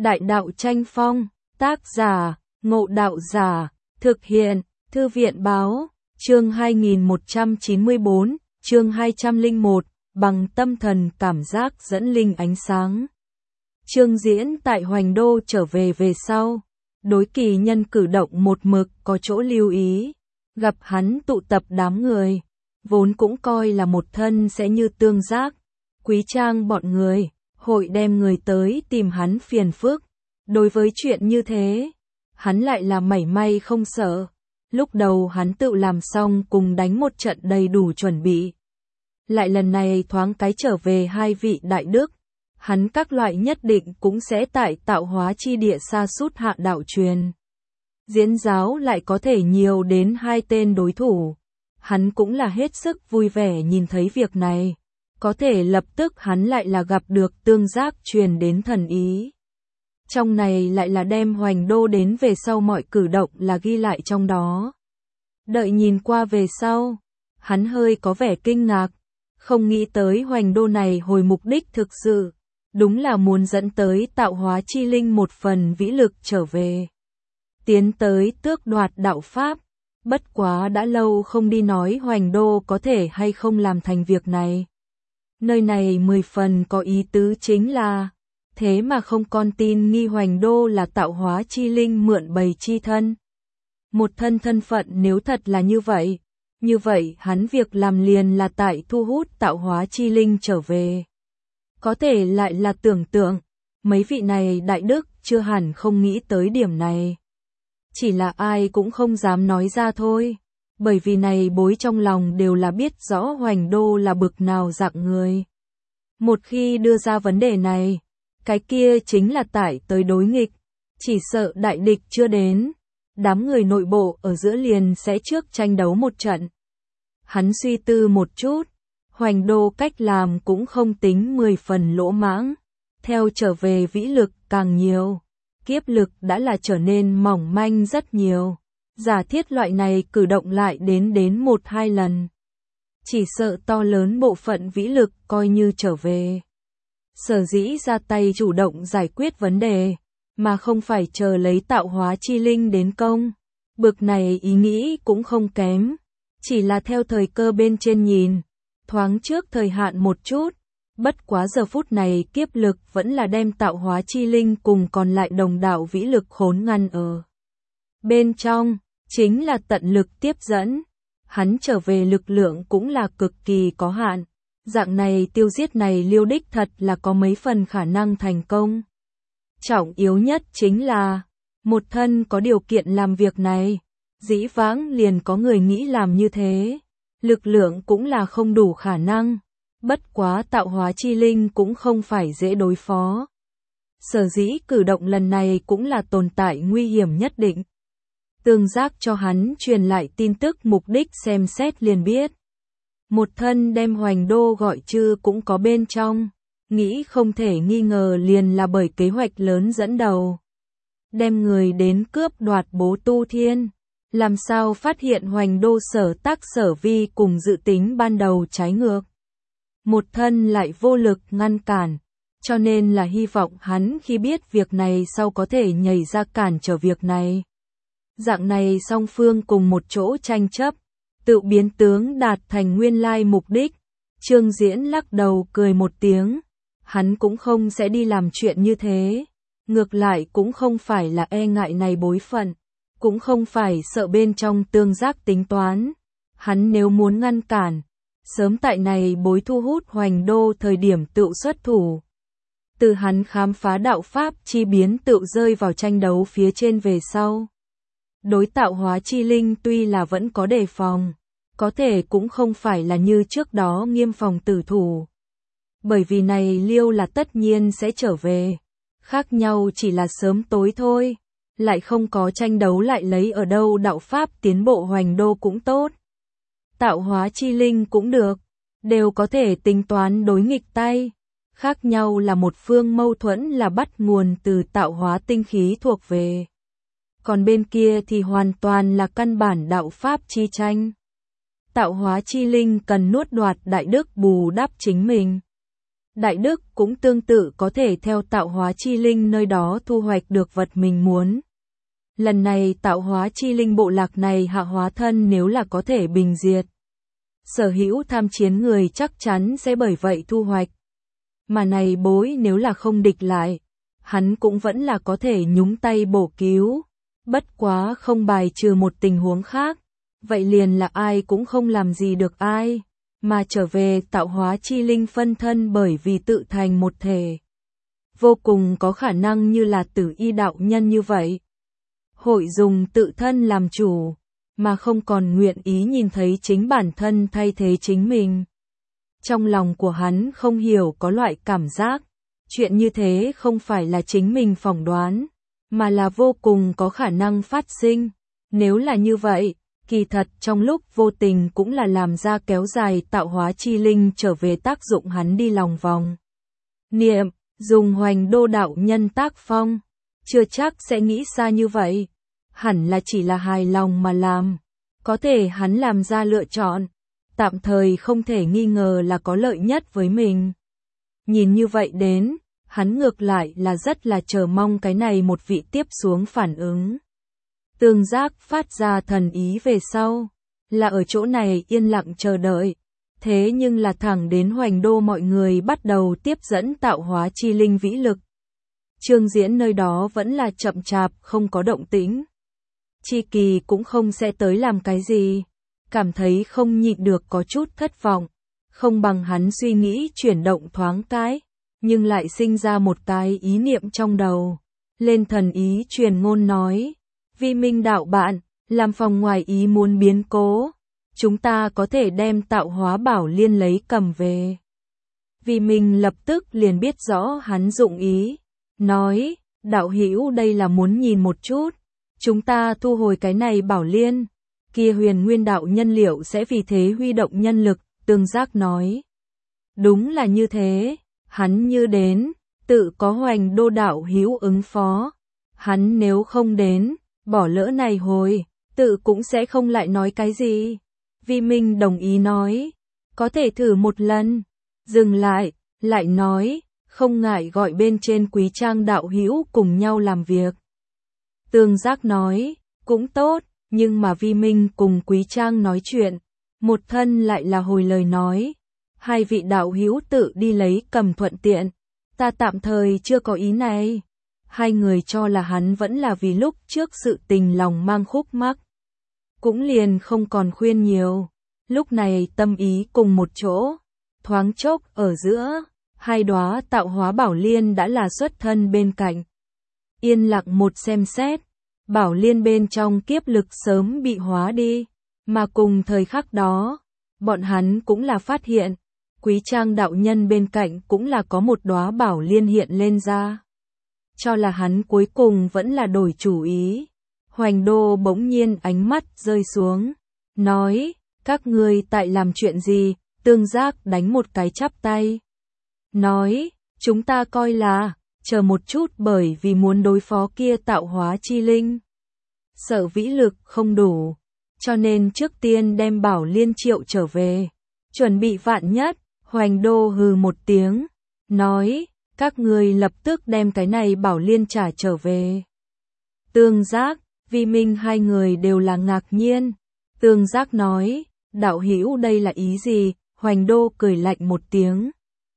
Đại đạo tranh phong, tác giả, Ngộ Đạo Giả, thực hiện, Thư viện báo, chương 2194, chương 201, bằng tâm thần cảm giác dẫn linh ánh sáng. Chương diễn tại Hoành Đô trở về sau, đối Kỳ Nhân cử động một mực có chỗ lưu ý, gặp hắn tụ tập đám người, vốn cũng coi là một thân sẽ như Tương Giác, Quý Trang bọn người, hội đem người tới tìm hắn phiền phức. Đối với chuyện như thế, hắn lại là mảy may không sợ. Lúc đầu hắn tự làm xong cùng đánh một trận đầy đủ chuẩn bị. Lại lần này thoáng cái trở về hai vị đại đức, hắn các loại nhất định cũng sẽ tại tạo hóa chi địa sa sút hạ đạo truyền. Diễn giáo lại có thể nhiều đến hai tên đối thủ. Hắn cũng là hết sức vui vẻ nhìn thấy việc này. Có thể lập tức hắn lại là gặp được Tương Giác truyền đến thần ý. Trong này lại là đem Hoành Đô đến về sau mọi cử động là ghi lại trong đó. Đợi nhìn qua về sau, hắn hơi có vẻ kinh ngạc, không nghĩ tới Hoành Đô này hồi mục đích thực sự, đúng là muốn dẫn tới tạo hóa chi linh một phần vĩ lực trở về. Tiến tới tước đoạt đạo Pháp, bất quá đã lâu không đi nói Hoành Đô có thể hay không làm thành việc này. Nơi này 10 phần có ý tứ chính là, thế mà không con tin nghi Hoành Đô là tạo hóa chi linh mượn bày chi thân. Một thân phận nếu thật là như vậy hắn việc làm liền là tại thu hút tạo hóa chi linh trở về. Có thể lại là tưởng tượng, mấy vị này đại đức chưa hẳn không nghĩ tới điểm này. Chỉ là ai cũng không dám nói ra thôi, bởi vì này bối trong lòng đều là biết rõ Hoành Đô là bực nào dạng người. Một khi đưa ra vấn đề này, cái kia chính là tải tới đối nghịch, chỉ sợ đại địch chưa đến, đám người nội bộ ở giữa liền sẽ trước tranh đấu một trận. Hắn suy tư một chút, Hoành Đô cách làm cũng không tính 10 phần lỗ mãng, theo trở về vĩ lực càng nhiều, kiếp lực đã là trở nên mỏng manh rất nhiều, giả thiết loại này cử động lại đến 1-2 lần. Chỉ sợ to lớn bộ phận vĩ lực coi như trở về. Sở dĩ ra tay chủ động giải quyết vấn đề, mà không phải chờ lấy tạo hóa chi linh đến công. Bực này ý nghĩ cũng không kém, chỉ là theo thời cơ bên trên nhìn, thoáng trước thời hạn một chút, bất quá giờ phút này kiếp lực vẫn là đem tạo hóa chi linh cùng còn lại đồng đạo vĩ lực khốn ngăn ở. Bên trong, chính là tận lực tiếp dẫn, hắn trở về lực lượng cũng là cực kỳ có hạn. Dạng này tiêu giết này liêu đích thật là có mấy phần khả năng thành công. Trọng yếu nhất chính là, một thân có điều kiện làm việc này, dĩ vãng liền có người nghĩ làm như thế, lực lượng cũng là không đủ khả năng, bất quá tạo hóa chi linh cũng không phải dễ đối phó. Sở dĩ cử động lần này cũng là tồn tại nguy hiểm nhất định. Tương Giác cho hắn truyền lại tin tức mục đích xem xét liền biết. Một thân đem Hoành Đô gọi chư cũng có bên trong, nghĩ không thể nghi ngờ liền là bởi kế hoạch lớn dẫn đầu. Đem người đến cướp đoạt Bố Tu Thiên, làm sao phát hiện Hoành Đô sở tác sở vi cùng dự tính ban đầu trái ngược. Một thân lại vô lực ngăn cản, cho nên là hy vọng hắn khi biết việc này sau có thể nhảy ra cản trở việc này. Dạng này song phương cùng một chỗ tranh chấp, tự biến tướng đạt thành nguyên lai mục đích. Trương Diễn lắc đầu cười một tiếng, hắn cũng không sẽ đi làm chuyện như thế, ngược lại cũng không phải là e ngại này bối phận, cũng không phải sợ bên trong Tương Giác tính toán, hắn nếu muốn ngăn cản, sớm tại này bối thu hút Hoành Đô thời điểm tự xuất thủ. Từ hắn khám phá đạo Pháp chi biến tự rơi vào tranh đấu phía trên về sau. Đối tạo hóa chi linh tuy là vẫn có đề phòng, có thể cũng không phải là như trước đó nghiêm phòng tử thủ. Bởi vì này liêu là tất nhiên sẽ trở về, khác nhau chỉ là sớm tối thôi, lại không có tranh đấu lại lấy ở đâu đạo Pháp tiến bộ Hoành Đô cũng tốt. Tạo hóa chi linh cũng được, đều có thể tính toán đối nghịch tay, khác nhau là một phương mâu thuẫn là bắt nguồn từ tạo hóa tinh khí thuộc về. Còn bên kia thì hoàn toàn là căn bản đạo Pháp chi tranh. Tạo hóa chi linh cần nuốt đoạt đại đức bù đắp chính mình. Đại đức cũng tương tự có thể theo tạo hóa chi linh nơi đó thu hoạch được vật mình muốn. Lần này tạo hóa chi linh bộ lạc này hạ hóa thân nếu là có thể bình diệt. Sở hữu tham chiến người chắc chắn sẽ bởi vậy thu hoạch. Mà này bối nếu là không địch lại, hắn cũng vẫn là có thể nhúng tay bổ cứu. Bất quá không bài trừ một tình huống khác, vậy liền là ai cũng không làm gì được ai, mà trở về tạo hóa chi linh phân thân bởi vì tự thành một thể. Vô cùng có khả năng như là Tử Y đạo nhân như vậy. Hội dùng tự thân làm chủ, mà không còn nguyện ý nhìn thấy chính bản thân thay thế chính mình. Trong lòng của hắn không hiểu có loại cảm giác, chuyện như thế không phải là chính mình phỏng đoán, mà là vô cùng có khả năng phát sinh. Nếu là như vậy, kỳ thật trong lúc vô tình cũng là làm ra kéo dài tạo hóa chi linh trở về tác dụng hắn đi lòng vòng. Niệm, dùng Hoành Đô đạo nhân tác phong, chưa chắc sẽ nghĩ xa như vậy, hẳn là chỉ là hài lòng mà làm, có thể hắn làm ra lựa chọn, tạm thời không thể nghi ngờ là có lợi nhất với mình. Nhìn như vậy đến, hắn ngược lại là rất là chờ mong cái này một vị tiếp xuống phản ứng. Tương Giác phát ra thần ý về sau, là ở chỗ này yên lặng chờ đợi, thế nhưng là thẳng đến Hoành Đô mọi người bắt đầu tiếp dẫn tạo hóa chi linh vĩ lực. Trương Diễn nơi đó vẫn là chậm chạp không có động tĩnh. Chi Kỳ cũng không sẽ tới làm cái gì, cảm thấy không nhịn được có chút thất vọng, không bằng hắn suy nghĩ chuyển động thoáng cái, nhưng lại sinh ra một cái ý niệm trong đầu. Lên thần ý truyền ngôn nói, Vi Minh đạo bạn, làm phòng ngoài ý muốn biến cố, chúng ta có thể đem tạo hóa bảo liên lấy cầm về. Vi Minh lập tức liền biết rõ hắn dụng ý, nói, đạo hữu đây là muốn nhìn một chút, chúng ta thu hồi cái này bảo liên, kia Huyền Nguyên đạo nhân liệu sẽ vì thế huy động nhân lực. Tương Giác nói, đúng là như thế, hắn như đến, tự có Hoành Đô đạo hữu ứng phó, hắn nếu không đến, bỏ lỡ này hồi, tự cũng sẽ không lại nói cái gì. Vi Minh đồng ý nói, có thể thử một lần, dừng lại nói, không ngại gọi bên trên Quý Trang đạo hữu cùng nhau làm việc. Tương Giác nói, cũng tốt, nhưng mà Vi Minh cùng Quý Trang nói chuyện, một thân lại là hồi lời nói, hai vị đạo hữu tự đi lấy cầm thuận tiện, ta tạm thời chưa có ý này. Hai người cho là hắn vẫn là vì lúc trước sự tình lòng mang khúc mắc, cũng liền không còn khuyên nhiều. Lúc này tâm ý cùng một chỗ, thoáng chốc ở giữa, hai đóa tạo hóa bảo liên đã là xuất thân bên cạnh. Yên lặng một xem xét, bảo liên bên trong kiếp lực sớm bị hóa đi, mà cùng thời khắc đó, bọn hắn cũng là phát hiện, Quý Trang đạo nhân bên cạnh cũng là có một đóa bảo liên hiện lên ra. Cho là hắn cuối cùng vẫn là đổi chủ ý. Hoành Đô bỗng nhiên ánh mắt rơi xuống, nói, các ngươi tại làm chuyện gì? Tương Giác đánh một cái chắp tay, nói, chúng ta coi là, chờ một chút bởi vì muốn đối phó kia tạo hóa chi linh. Sợ vĩ lực không đủ, cho nên trước tiên đem bảo liên triệu trở về, chuẩn bị vạn nhất. Hoành Đô hừ một tiếng, nói, các ngươi lập tức đem cái này bảo liên trả trở về. Tương Giác, Vi Minh hai người đều là ngạc nhiên. Tương Giác nói, đạo hữu đây là ý gì? Hoành Đô cười lạnh một tiếng,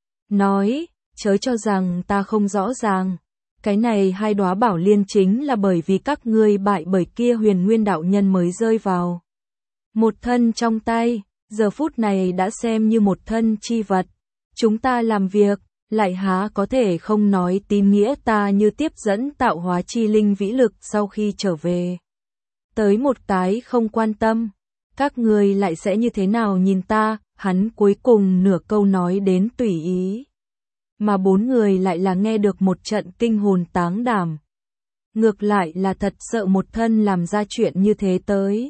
nói, chớ cho rằng ta không rõ ràng. Cái này hai đóa bảo liên chính là bởi vì các ngươi bại bởi kia Huyền Nguyên đạo nhân mới rơi vào một thân trong tay, giờ phút này đã xem như một thân chi vật. Chúng ta làm việc, lại há có thể không nói tín nghĩa ta như tiếp dẫn tạo hóa chi linh vĩ lực sau khi trở về. Tới một cái không quan tâm, các ngươi lại sẽ như thế nào nhìn ta? Hắn cuối cùng nửa câu nói đến tùy ý, mà bốn người lại là nghe được một trận kinh hồn táng đảm. Ngược lại là thật sợ một thân làm ra chuyện như thế tới.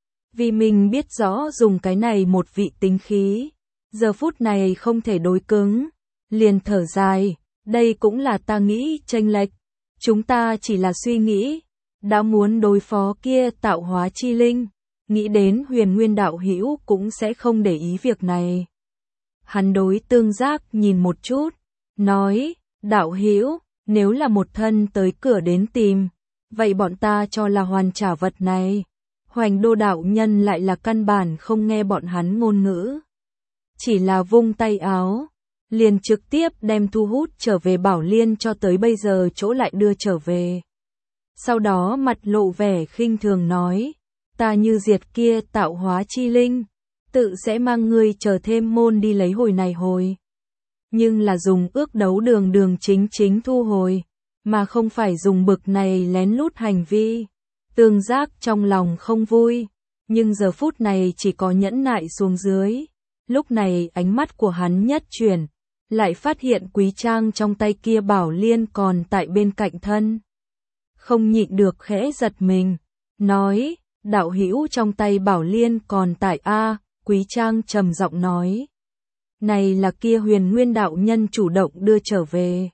Vì mình biết rõ dùng cái này một vị tính khí, giờ phút này không thể đối cứng, liền thở dài, đây cũng là ta nghĩ chênh lệch, chúng ta chỉ là suy nghĩ, đã muốn đối phó kia tạo hóa chi linh, nghĩ đến Huyền Nguyên đạo hữu cũng sẽ không để ý việc này. Hắn đối Tương Giác nhìn một chút, nói, đạo hữu, nếu là một thân tới cửa đến tìm, vậy bọn ta cho là hoàn trả vật này. Hoành Đô đạo nhân lại là căn bản không nghe bọn hắn ngôn ngữ. Chỉ là vung tay áo, liền trực tiếp đem thu hút trở về Bảo Liên cho tới bây giờ chỗ lại đưa trở về. Sau đó mặt lộ vẻ khinh thường nói, ta như diệt kia tạo hóa chi linh, tự sẽ mang ngươi chờ thêm môn đi lấy hồi này hồi. Nhưng là dùng ước đấu đường đường chính chính thu hồi, mà không phải dùng bực này lén lút hành vi. Tương Giác trong lòng không vui, nhưng giờ phút này chỉ có nhẫn nại xuống dưới. Lúc này ánh mắt của hắn nhất chuyển, lại phát hiện Quý Trang trong tay kia Bảo Liên còn tại bên cạnh thân. Không nhịn được khẽ giật mình, nói, đạo hữu trong tay Bảo Liên còn tại a. Quý Trang trầm giọng nói, này là kia Huyền Nguyên đạo nhân chủ động đưa trở về.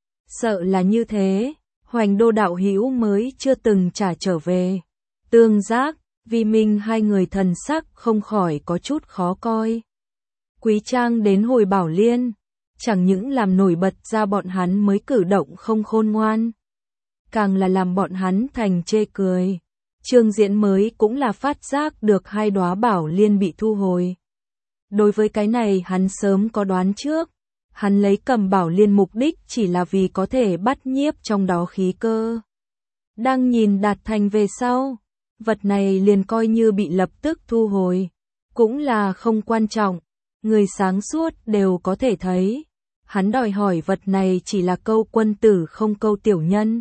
Sợ là như thế, Hoành Đô đạo hữu mới chưa từng trả trở về. Tương Giác, Vi Minh hai người thần sắc không khỏi có chút khó coi. Quý Trang đến hồi Bảo Liên, chẳng những làm nổi bật ra bọn hắn mới cử động không khôn ngoan, càng là làm bọn hắn thành chê cười. Trương Diễn mới cũng là phát giác được hai đóa Bảo Liên bị thu hồi. Đối với cái này hắn sớm có đoán trước, hắn lấy cầm Bảo Liên mục đích chỉ là vì có thể bắt nhiếp trong đó khí cơ. Đang nhìn đạt thành về sau, vật này liền coi như bị lập tức thu hồi, cũng là không quan trọng, người sáng suốt đều có thể thấy. Hắn đòi hỏi vật này chỉ là câu quân tử không câu tiểu nhân.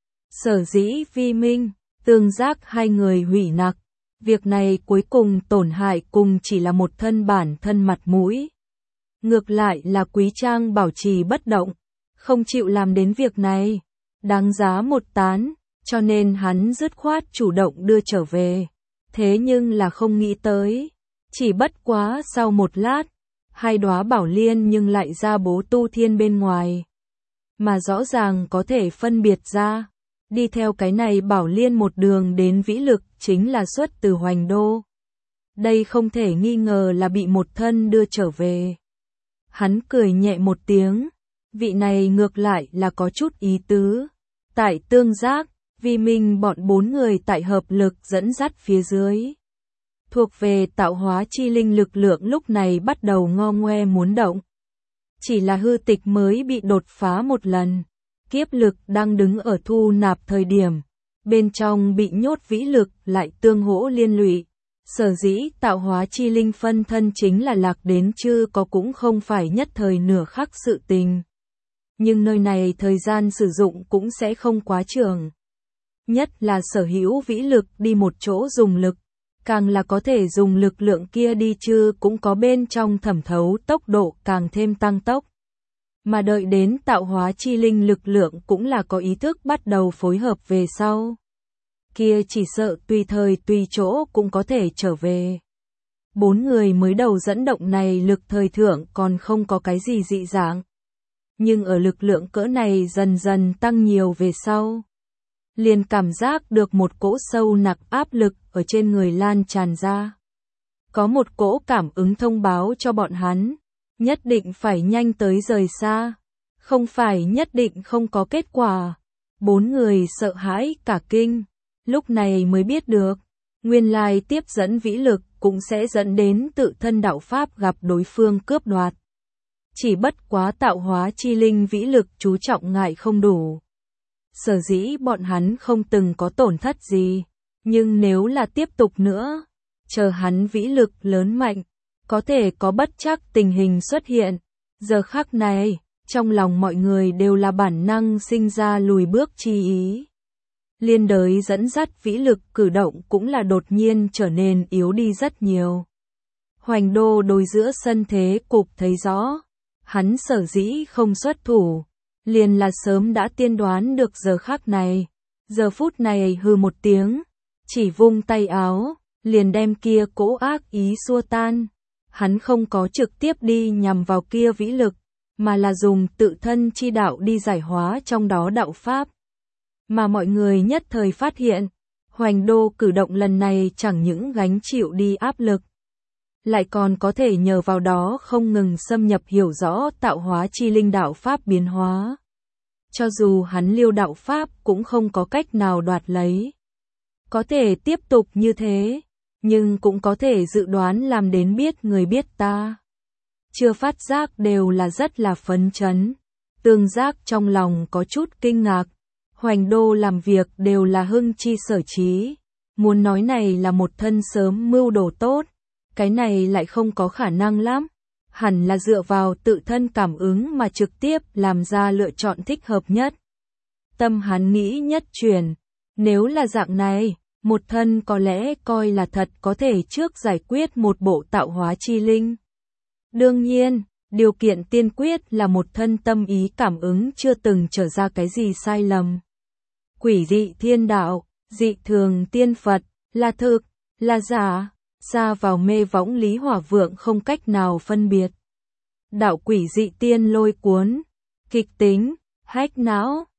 Sở dĩ Vi Minh, Tương Giác hai người hủy nặc, việc này cuối cùng tổn hại cùng chỉ là một thân bản thân mặt mũi. Ngược lại là Quý Trang bảo trì bất động, không chịu làm đến việc này, đáng giá một tán, cho nên hắn dứt khoát chủ động đưa trở về. Thế nhưng là không nghĩ tới, chỉ bất quá sau một lát, hai đóa Bảo Liên nhưng lại ra bố tu thiên bên ngoài. Mà rõ ràng có thể phân biệt ra, đi theo cái này Bảo Liên một đường đến vĩ lực chính là xuất từ Hoành Đô. Đây không thể nghi ngờ là bị một thân đưa trở về. Hắn cười nhẹ một tiếng, vị này ngược lại là có chút ý tứ. Tại Tương Giác, Vi Minh bọn bốn người tại hợp lực dẫn dắt phía dưới. Thuộc về tạo hóa chi linh lực lượng lúc này bắt đầu ngo ngoe muốn động. Chỉ là hư tịch mới bị đột phá một lần. Kiếp lực đang đứng ở thu nạp thời điểm. Bên trong bị nhốt vĩ lực lại tương hỗ liên lụy. Sở dĩ tạo hóa chi linh phân thân chính là lạc đến chứ có cũng không phải nhất thời nửa khắc sự tình. Nhưng nơi này thời gian sử dụng cũng sẽ không quá trường. Nhất là sở hữu vĩ lực đi một chỗ dùng lực, càng là có thể dùng lực lượng kia đi chứ cũng có bên trong thẩm thấu tốc độ càng thêm tăng tốc. Mà đợi đến tạo hóa chi linh lực lượng cũng là có ý thức bắt đầu phối hợp về sau. Kia chỉ sợ tùy thời tùy chỗ cũng có thể trở về. Bốn người mới đầu dẫn động này lực thời thượng còn không có cái gì dị dạng. Nhưng ở lực lượng cỡ này dần dần tăng nhiều về sau. Liền cảm giác được một cỗ sâu nặng áp lực ở trên người lan tràn ra. Có một cỗ cảm ứng thông báo cho bọn hắn, nhất định phải nhanh tới rời xa, không phải nhất định không có kết quả. Bốn người sợ hãi cả kinh, lúc này mới biết được, nguyên lai tiếp dẫn vĩ lực cũng sẽ dẫn đến tự thân đạo pháp gặp đối phương cướp đoạt. Chỉ bất quá tạo hóa chi linh vĩ lực chú trọng ngại không đủ. Sở dĩ bọn hắn không từng có tổn thất gì, nhưng nếu là tiếp tục nữa, chờ hắn vĩ lực lớn mạnh, có thể có bất trắc tình hình xuất hiện. Giờ khắc này, trong lòng mọi người đều là bản năng sinh ra lùi bước chi ý. Liên đới dẫn dắt vĩ lực cử động cũng là đột nhiên trở nên yếu đi rất nhiều. Hoành Đô đối giữa sân thế cục thấy rõ, hắn sở dĩ không xuất thủ, liền là sớm đã tiên đoán được giờ khắc này. Giờ phút này hừ một tiếng, chỉ vung tay áo, liền đem kia cỗ ác ý xua tan. Hắn không có trực tiếp đi nhằm vào kia vĩ lực, mà là dùng tự thân chi đạo đi giải hóa trong đó đạo pháp. Mà mọi người nhất thời phát hiện, Hoành Đô cử động lần này chẳng những gánh chịu đi áp lực, lại còn có thể nhờ vào đó không ngừng xâm nhập hiểu rõ tạo hóa chi linh đạo Pháp biến hóa. Cho dù hắn liêu đạo Pháp cũng không có cách nào đoạt lấy. Có thể tiếp tục như thế, nhưng cũng có thể dự đoán làm đến biết người biết ta. Chưa phát giác đều là rất là phấn chấn. Tương giác trong lòng có chút kinh ngạc. Hoành đô làm việc đều là hưng chi sở trí. Muốn nói này là một thân sớm mưu đồ tốt. Cái này lại không có khả năng lắm. Hẳn là dựa vào tự thân cảm ứng mà trực tiếp làm ra lựa chọn thích hợp nhất. Tâm hắn nghĩ nhất chuyển. Nếu là dạng này, một thân có lẽ coi là thật có thể trước giải quyết một bộ tạo hóa chi linh. Đương nhiên, điều kiện tiên quyết là một thân tâm ý cảm ứng chưa từng trở ra cái gì sai lầm. Quỷ dị thiên đạo, dị thường tiên Phật, là thực, là giả, xa vào mê võng Lý Hỏa Vượng không cách nào phân biệt. Đạo quỷ dị tiên lôi cuốn, kịch tính, hách não,